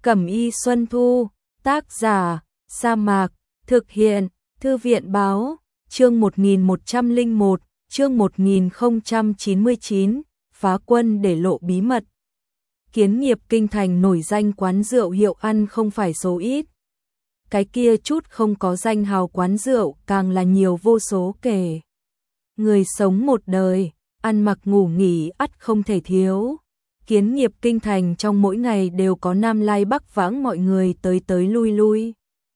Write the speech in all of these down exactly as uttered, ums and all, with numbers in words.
Cẩm y Xuân Thu, tác giả, Sa Mạc, thực hiện, Thư viện báo, chương một nghìn một trăm lẻ một, chương một nghìn không trăm chín mươi chín, phá quân để lộ bí mật. Kiến nghiệp kinh thành nổi danh quán rượu hiệu ăn không phải số ít. Cái kia chút không có danh hào quán rượu càng là nhiều vô số kể. Người sống một đời, ăn mặc ngủ nghỉ ắt không thể thiếu. Kiến nghiệp kinh thành trong mỗi ngày đều có nam lai bắc vãng mọi người tới tới lui lui.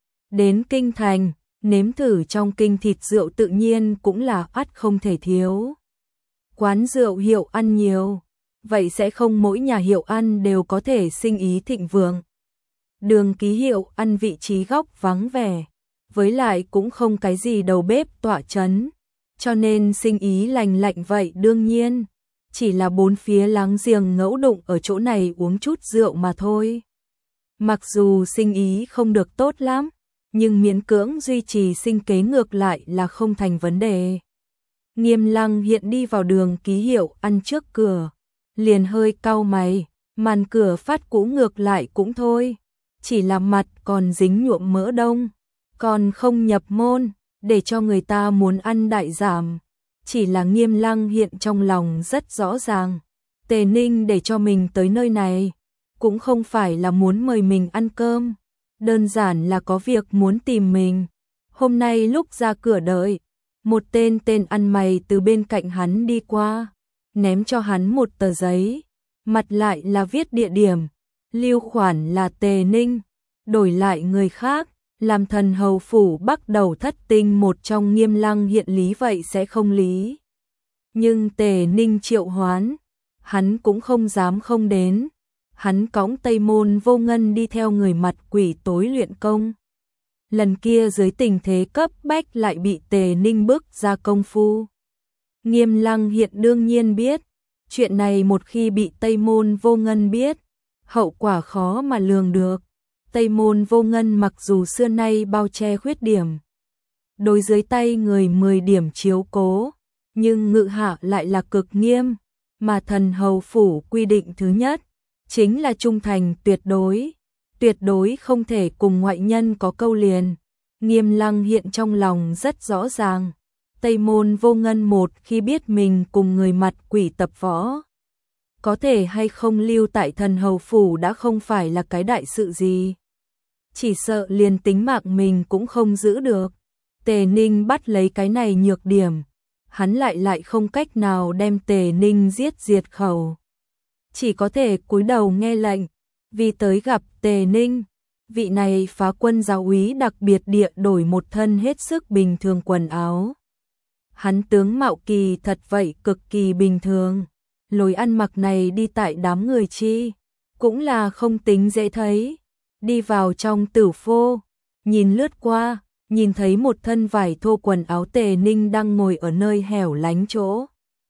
Đến kinh thành, nếm thử trong kinh thịt rượu tự nhiên cũng là ắt không thể thiếu. Quán rượu hiệu ăn nhiều, vậy sẽ không mỗi nhà hiệu ăn đều có thể sinh ý thịnh vượng. Đường ký hiệu ăn vị trí góc vắng vẻ, với lại cũng không cái gì đầu bếp tọa chấn, cho nên sinh ý lành lạnh vậy đương nhiên. Chỉ là bốn phía láng giềng ngẫu đụng ở chỗ này uống chút rượu mà thôi. Mặc dù sinh ý không được tốt lắm, nhưng miễn cưỡng duy trì sinh kế ngược lại là không thành vấn đề. Nghiêm Lăng hiện đi vào đường ký hiệu ăn trước cửa, liền hơi cau mày, màn cửa phát cũ ngược lại cũng thôi, chỉ là mặt còn dính nhuộm mỡ đông, còn không nhập môn, để cho người ta muốn ăn đại giảm. Chỉ là Nghiêm Lăng hiện trong lòng rất rõ ràng, Tề Ninh để cho mình tới nơi này, cũng không phải là muốn mời mình ăn cơm, đơn giản là có việc muốn tìm mình. Hôm nay lúc ra cửa đợi, một tên tên ăn mày từ bên cạnh hắn đi qua, ném cho hắn một tờ giấy, mặt lại là viết địa điểm, lưu khoản là Tề Ninh, đổi lại người khác, làm thần hầu phủ bắt đầu thất tinh một trong Nghiêm Lăng hiện lý vậy sẽ không lý. Nhưng Tề Ninh triệu hoán, hắn cũng không dám không đến, hắn cõng Tây Môn Vô Ngân đi theo người mặt quỷ tối luyện công. Lần kia dưới tình thế cấp bách lại bị Tề Ninh bức ra công phu. Nghiêm Lăng hiện đương nhiên biết, chuyện này một khi bị Tây Môn Vô Ngân biết, hậu quả khó mà lường được. Tây Môn Vô Ngân mặc dù xưa nay bao che khuyết điểm, đối dưới tay người mười điểm chiếu cố, nhưng ngự hạ lại là cực nghiêm, mà thần hầu phủ quy định thứ nhất, chính là trung thành tuyệt đối, tuyệt đối không thể cùng ngoại nhân có câu liền. Nghiêm Lăng hiện trong lòng rất rõ ràng, Tây Môn Vô Ngân một khi biết mình cùng người mặt quỷ tập võ, có thể hay không lưu tại thần hầu phủ đã không phải là cái đại sự gì. Chỉ sợ liền tính mạng mình cũng không giữ được. Tề Ninh bắt lấy cái này nhược điểm, hắn lại lại không cách nào đem Tề Ninh giết diệt khẩu. Chỉ có thể cúi đầu nghe lệnh, vì tới gặp Tề Ninh, vị này phá quân giáo úy đặc biệt địa đổi một thân hết sức bình thường quần áo. Hắn tướng mạo kỳ thật vậy cực kỳ bình thường, lối ăn mặc này đi tại đám người chi, cũng là không tính dễ thấy. Đi vào trong tử phô, nhìn lướt qua, nhìn thấy một thân vải thô quần áo Tề Ninh đang ngồi ở nơi hẻo lánh chỗ.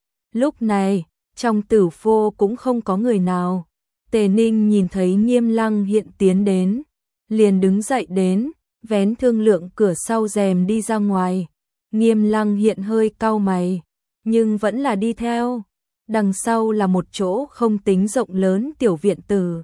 Lúc này, trong tử phô cũng không có người nào. Tề Ninh nhìn thấy Nghiêm Lăng hiện tiến đến, liền đứng dậy đến, vén thương lượng cửa sau rèm đi ra ngoài. Nghiêm Lăng hiện hơi cau mày, nhưng vẫn là đi theo. Đằng sau là một chỗ không tính rộng lớn tiểu viện tử.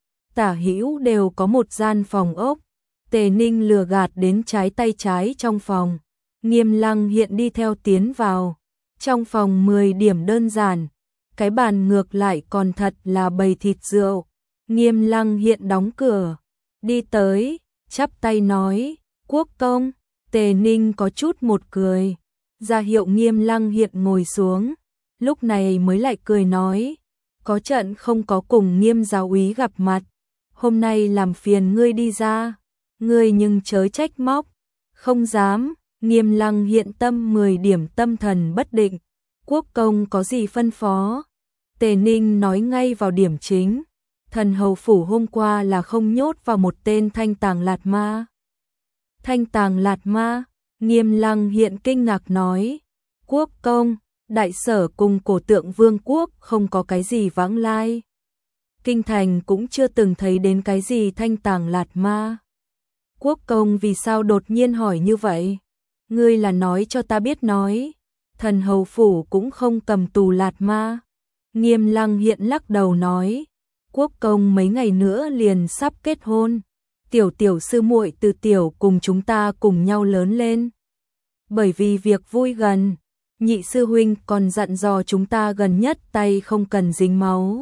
Tả hữu đều có một gian phòng ốc. Tề Ninh lừa gạt đến trái tay trái trong phòng. Nghiêm Lăng hiện đi theo tiến vào. Trong phòng mười điểm đơn giản, cái bàn ngược lại còn thật là bày thịt rượu. Nghiêm Lăng hiện đóng cửa, đi tới, chắp tay nói, quốc công. Tề Ninh có chút một cười, ra hiệu Nghiêm Lăng hiện ngồi xuống, lúc này mới lại cười nói, có trận không có cùng Nghiêm giáo úy gặp mặt, hôm nay làm phiền ngươi đi ra, ngươi nhưng chớ trách móc. Không dám. Nghiêm Lăng hiện tâm mười điểm tâm thần bất định, quốc công có gì phân phó. Tề Ninh nói ngay vào điểm chính, thần hầu phủ hôm qua là không nhốt vào một tên thanh tàng lạt ma. Thanh tàng lạt ma? Nghiêm Lăng hiện kinh ngạc nói, quốc công, đại sở cùng cổ tượng vương quốc không có cái gì vãng lai. Kinh thành cũng chưa từng thấy đến cái gì thanh tàng lạt ma. Quốc công vì sao đột nhiên hỏi như vậy? Ngươi là nói cho ta biết nói, thần hầu phủ cũng không cầm tù lạt ma. Nghiêm Lăng hiện lắc đầu nói, Quốc công mấy ngày nữa liền sắp kết hôn, tiểu tiểu sư muội từ tiểu cùng chúng ta cùng nhau lớn lên. Bởi vì việc vui gần, nhị sư huynh còn dặn dò chúng ta gần nhất tay không cần dính máu.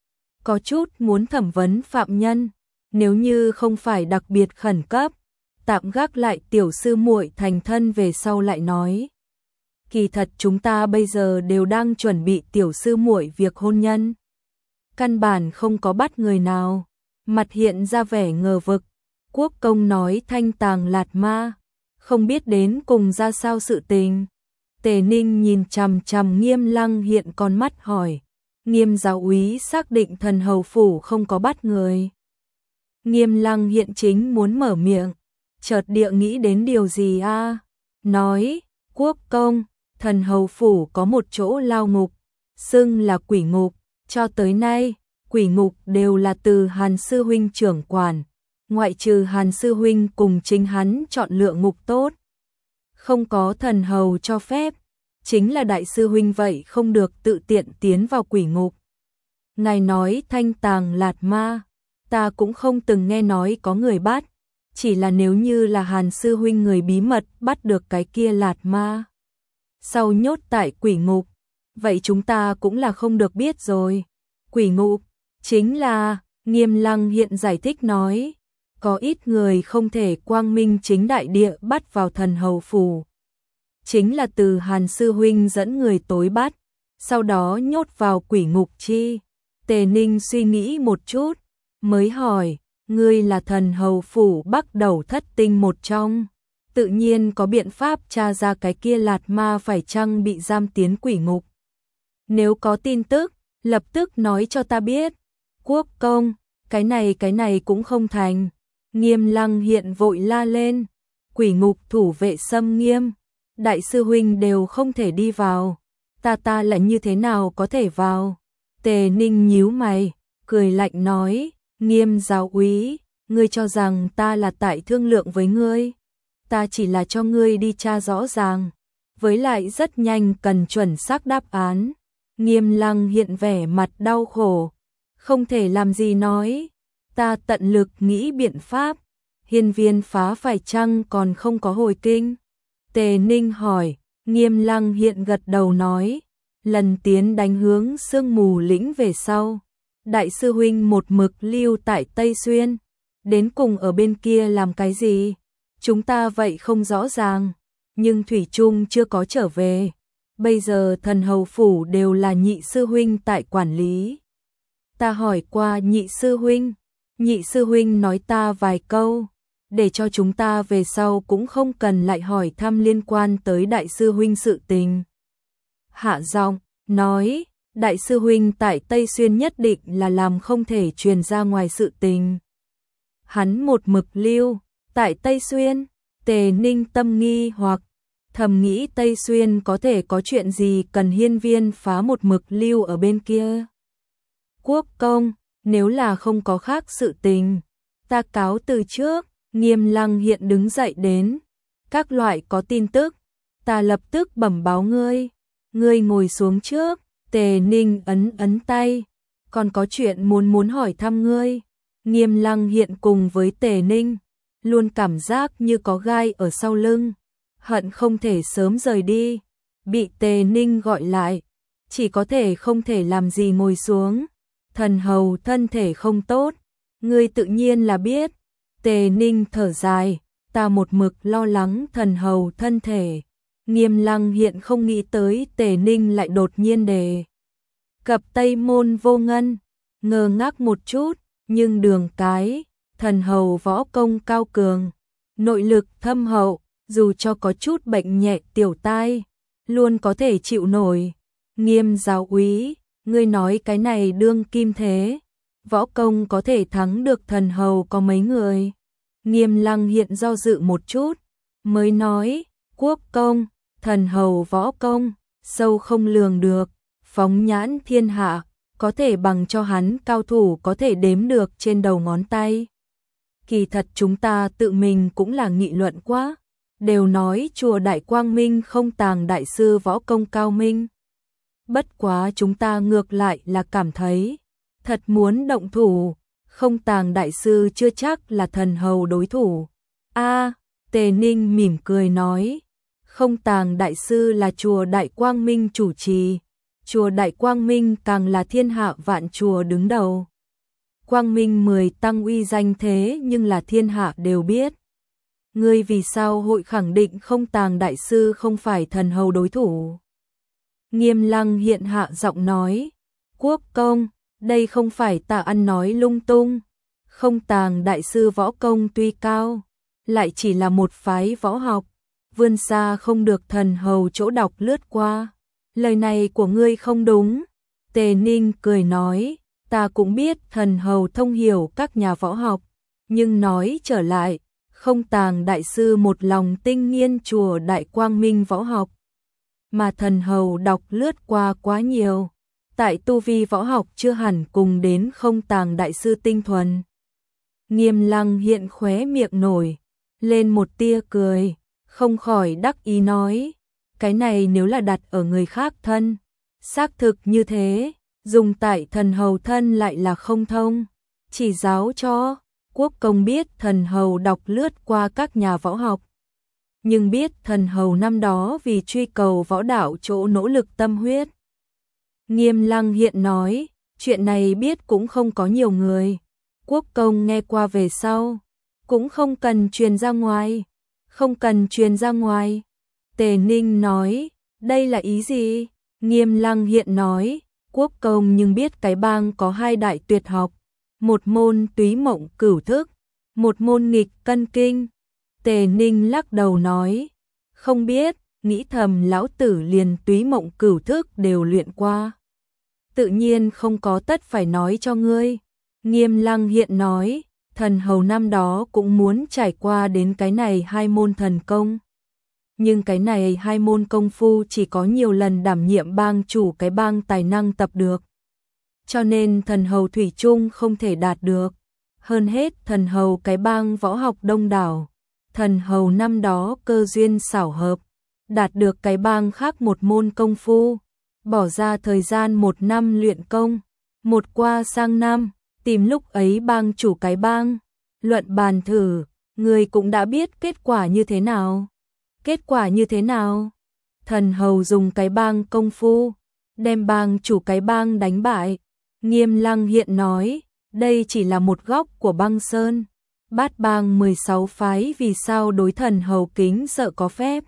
Có chút muốn thẩm vấn phạm nhân, nếu như không phải đặc biệt khẩn cấp, tạm gác lại tiểu sư muội thành thân về sau lại nói. Kỳ thật chúng ta bây giờ đều đang chuẩn bị tiểu sư muội việc hôn nhân. Căn bản không có bắt người nào, mặt hiện ra vẻ ngờ vực. Quốc công nói Thanh Tàng Lạt Ma, không biết đến cùng ra sao sự tình. Tề Ninh nhìn chằm chằm Nghiêm Lăng Hiện con mắt hỏi, Nghiêm giáo úy xác định thần hầu phủ không có bắt người. Nghiêm Lăng Hiện chính muốn mở miệng, chợt địa nghĩ đến điều gì a, à? Nói, Quốc công, thần hầu phủ có một chỗ lao ngục, xưng là quỷ ngục, cho tới nay, quỷ ngục đều là từ Hàn sư huynh trưởng quản, ngoại trừ Hàn sư huynh cùng chính hắn chọn lựa ngục tốt. Không có thần hầu cho phép, chính là đại sư huynh vậy không được tự tiện tiến vào quỷ ngục. Ngài nói Thanh Tàng Lạt Ma, ta cũng không từng nghe nói có người bắt, chỉ là nếu như là Hàn sư huynh người bí mật bắt được cái kia Lạt Ma, sau nhốt tại quỷ ngục, vậy chúng ta cũng là không được biết rồi. Quỷ ngục, chính là, Nghiêm Lăng Hiện giải thích nói, có ít người không thể quang minh chính đại địa bắt vào thần hầu phủ. Chính là từ Hàn sư huynh dẫn người tối bắt, sau đó nhốt vào quỷ ngục chi. Tề Ninh suy nghĩ một chút, mới hỏi, ngươi là thần hầu phủ Bắc Đầu thất tinh một trong, tự nhiên có biện pháp tra ra cái kia Lạt Ma phải chăng bị giam tiến quỷ ngục. Nếu có tin tức, lập tức nói cho ta biết. Quốc công, cái này cái này cũng không thành. Nghiêm Lăng Hiện vội la lên, quỷ ngục thủ vệ xâm nghiêm, đại sư huynh đều không thể đi vào, ta ta là như thế nào có thể vào. Tề Ninh nhíu mày, cười lạnh nói, Nghiêm giáo úy, ngươi cho rằng ta là tại thương lượng với ngươi, ta chỉ là cho ngươi đi tra rõ ràng, với lại rất nhanh cần chuẩn xác đáp án. Nghiêm Lăng Hiện vẻ mặt đau khổ, không thể làm gì nói, ta tận lực nghĩ biện pháp. Hiên viên phá phải chăng còn không có hồi kinh? Tề Ninh hỏi. Nghiêm Lăng Hiện gật đầu nói, lần tiến đánh hướng sương mù lĩnh về sau, đại sư huynh một mực lưu tại Tây Xuyên, đến cùng ở bên kia làm cái gì? Chúng ta vậy không rõ ràng, nhưng thủy chung chưa có trở về. Bây giờ thần hầu phủ đều là nhị sư huynh tại quản lý. Ta hỏi qua nhị sư huynh, nhị sư huynh nói ta vài câu, để cho chúng ta về sau cũng không cần lại hỏi thăm liên quan tới đại sư huynh sự tình. Hạ giọng nói, đại sư huynh tại Tây Xuyên nhất định là làm không thể truyền ra ngoài sự tình. Hắn một mực lưu tại Tây Xuyên. Tề Ninh tâm nghi hoặc thầm nghĩ Tây Xuyên có thể có chuyện gì cần hiên viên phá một mực lưu ở bên kia. Quốc công, nếu là không có khác sự tình, ta cáo từ trước. Nghiêm Lăng Hiện đứng dậy đến, các loại có tin tức, ta lập tức bẩm báo ngươi. Ngươi ngồi xuống trước. Tề Ninh ấn ấn tay, còn có chuyện muốn muốn hỏi thăm ngươi. Nghiêm Lăng Hiện cùng với Tề Ninh, luôn cảm giác như có gai ở sau lưng, hận không thể sớm rời đi. Bị Tề Ninh gọi lại, chỉ có thể không thể làm gì ngồi xuống. Thần hầu thân thể không tốt, ngươi tự nhiên là biết. Tề Ninh thở dài, ta một mực lo lắng thần hầu thân thể. Nghiêm Lăng Hiện không nghĩ tới Tề Ninh lại đột nhiên đề cập Tây Môn Vô Ngân, ngơ ngác một chút, nhưng đường cái, thần hầu võ công cao cường, nội lực thâm hậu, dù cho có chút bệnh nhẹ tiểu tai, luôn có thể chịu nổi. Nghiêm giáo úy, ngươi nói cái này đương kim thế, võ công có thể thắng được thần hầu có mấy người? Nghiêm Lăng Hiện do dự một chút, mới nói, quốc công, thần hầu võ công, sâu không lường được, phóng nhãn thiên hạ, có thể bằng cho hắn cao thủ có thể đếm được trên đầu ngón tay. Kỳ thật chúng ta tự mình cũng là nghị luận quá, đều nói chùa Đại Quang Minh không tàng đại sư võ công cao minh. Bất quá chúng ta ngược lại là cảm thấy, Thật muốn động thủ, Không Tàng đại sư chưa chắc là thần hầu đối thủ. A, Tề Ninh mỉm cười nói, Không Tàng đại sư là chùa Đại Quang Minh chủ trì, chùa Đại Quang Minh càng là thiên hạ vạn chùa đứng đầu. Quang Minh mười tăng uy danh thế nhưng là thiên hạ đều biết. Ngươi vì sao hội khẳng định Không Tàng đại sư không phải thần hầu đối thủ? Nghiêm Lăng hiện hạ giọng nói, Quốc công, đây không phải ta ăn nói lung tung. Không Tàng đại sư võ công tuy cao, lại chỉ là một phái võ học, vươn xa không được thần hầu chỗ đọc lướt qua. Lời này của ngươi không đúng. Tề Ninh cười nói, ta cũng biết thần hầu thông hiểu các nhà võ học, nhưng nói trở lại, Không Tàng đại sư một lòng tinh nghiên chùa Đại Quang Minh võ học, mà thần hầu đọc lướt qua quá nhiều, tại tu vi võ học chưa hẳn cùng đến Không Tàng đại sư tinh thuần. Nghiêm Lăng hiện khóe miệng nổi lên một tia cười, không khỏi đắc ý nói, cái này nếu là đặt ở người khác thân, xác thực như thế, dùng tại thần hầu thân lại là không thông. Chỉ giáo cho, Quốc công biết thần hầu đọc lướt qua các nhà võ học, nhưng biết thần hầu năm đó vì truy cầu võ đạo chỗ nỗ lực tâm huyết. Nghiêm Lăng hiện nói, chuyện này biết cũng không có nhiều người. Quốc công nghe qua về sau, cũng không cần truyền ra ngoài. Không cần truyền ra ngoài. Tề Ninh nói, đây là ý gì? Nghiêm Lăng hiện nói, Quốc công nhưng biết cái bang có hai đại tuyệt học, một môn túy mộng cửu thức, một môn nghịch cân kinh. Tề Ninh lắc đầu nói, không biết, nghĩ thầm lão tử liền túy mộng cửu thức đều luyện qua, tự nhiên không có tất phải nói cho ngươi. Nghiêm Lăng hiện nói, thần hầu năm đó cũng muốn trải qua đến cái này hai môn thần công, nhưng cái này hai môn công phu chỉ có nhiều lần đảm nhiệm bang chủ cái bang tài năng tập được, cho nên thần hầu thủy chung không thể đạt được. Hơn hết thần hầu cái bang võ học đông đảo, thần hầu năm đó cơ duyên xảo hợp, đạt được cái bang khác một môn công phu, bỏ ra thời gian một năm luyện công, một qua sang năm, tìm lúc ấy bang chủ cái bang, luận bàn thử, người cũng đã biết kết quả như thế nào. Kết quả như thế nào? Thần hầu dùng cái bang công phu, đem bang chủ cái bang đánh bại. Nghiêm Lăng hiện nói, đây chỉ là một góc của băng sơn. Bát bang mười sáu phái vì sao đối thần hầu kính sợ có phép.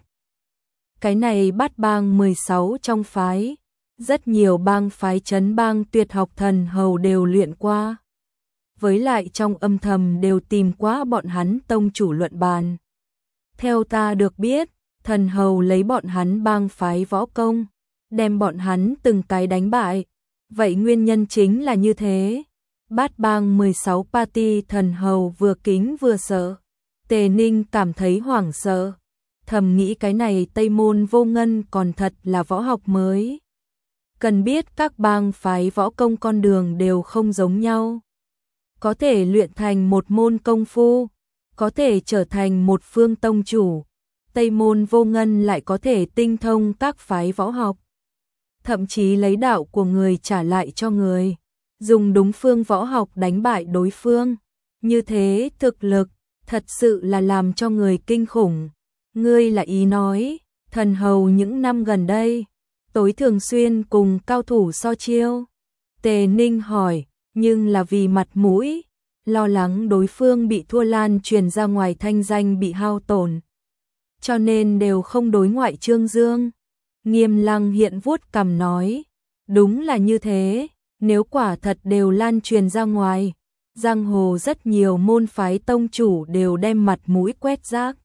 Cái này bát bang mười sáu trong phái, rất nhiều bang phái trấn bang tuyệt học thần hầu đều luyện qua. Với lại trong âm thầm đều tìm qua bọn hắn tông chủ luận bàn. Theo ta được biết, thần hầu lấy bọn hắn bang phái võ công, đem bọn hắn từng cái đánh bại. Vậy nguyên nhân chính là như thế. Bát bang mười sáu party thần hầu vừa kính vừa sợ. Tề Ninh cảm thấy hoảng sợ, thầm nghĩ cái này Tây Môn Vô Ngân còn thật là võ học mới. Cần biết các bang phái võ công con đường đều không giống nhau. Có thể luyện thành một môn công phu, có thể trở thành một phương tông chủ. Tây Môn Vô Ngân lại có thể tinh thông các phái võ học, thậm chí lấy đạo của người trả lại cho người, dùng đúng phương võ học đánh bại đối phương. Như thế thực lực, thật sự là làm cho người kinh khủng. Ngươi là ý nói, thần hầu những năm gần đây, tối thường xuyên cùng cao thủ so chiêu. Tề Ninh hỏi, nhưng là vì mặt mũi, lo lắng đối phương bị thua lan truyền ra ngoài thanh danh bị hao tổn, cho nên đều không đối ngoại trương dương. Nghiêm Lăng hiện vuốt cằm nói, đúng là như thế, nếu quả thật đều lan truyền ra ngoài, giang hồ rất nhiều môn phái tông chủ đều đem mặt mũi quét rác.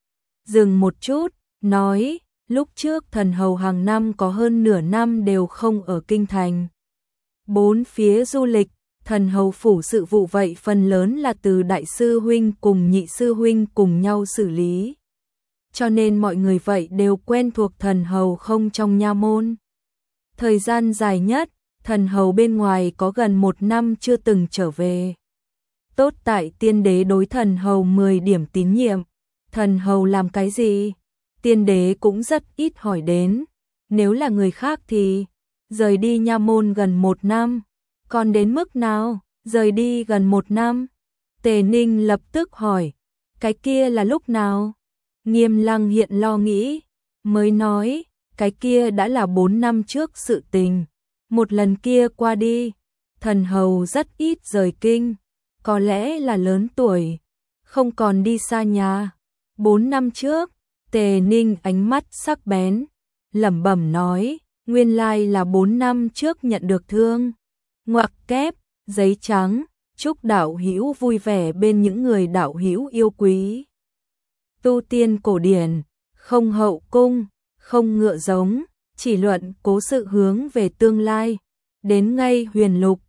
Dừng một chút, nói, lúc trước thần hầu hàng năm có hơn nửa năm đều không ở kinh thành. Bốn phía du lịch, thần hầu phủ sự vụ vậy phần lớn là từ đại sư huynh cùng nhị sư huynh cùng nhau xử lý. Cho nên mọi người vậy đều quen thuộc thần hầu không trong nha môn. Thời gian dài nhất, thần hầu bên ngoài có gần một năm chưa từng trở về. Tốt tại tiên đế đối thần hầu mười điểm tín nhiệm. Thần hầu làm cái gì? Tiên đế cũng rất ít hỏi đến. Nếu là người khác thì rời đi nha môn gần một năm, Còn đến mức nào? Rời đi gần một năm. Tề Ninh lập tức hỏi, cái kia là lúc nào? Nghiêm Lăng hiện lo nghĩ, mới nói, cái kia đã là bốn năm trước sự tình. Một lần kia qua đi, thần hầu rất ít rời kinh, có lẽ là lớn tuổi, không còn đi xa nhà. Bốn năm trước, Tề Ninh ánh mắt sắc bén, lẩm bẩm nói, nguyên lai là bốn năm trước nhận được thương. Ngoặc kép, giấy trắng, chúc đạo hữu vui vẻ bên những người đạo hữu yêu quý. Tu tiên cổ điển, không hậu cung, không ngựa giống, chỉ luận cố sự hướng về tương lai. Đến ngay huyền lục,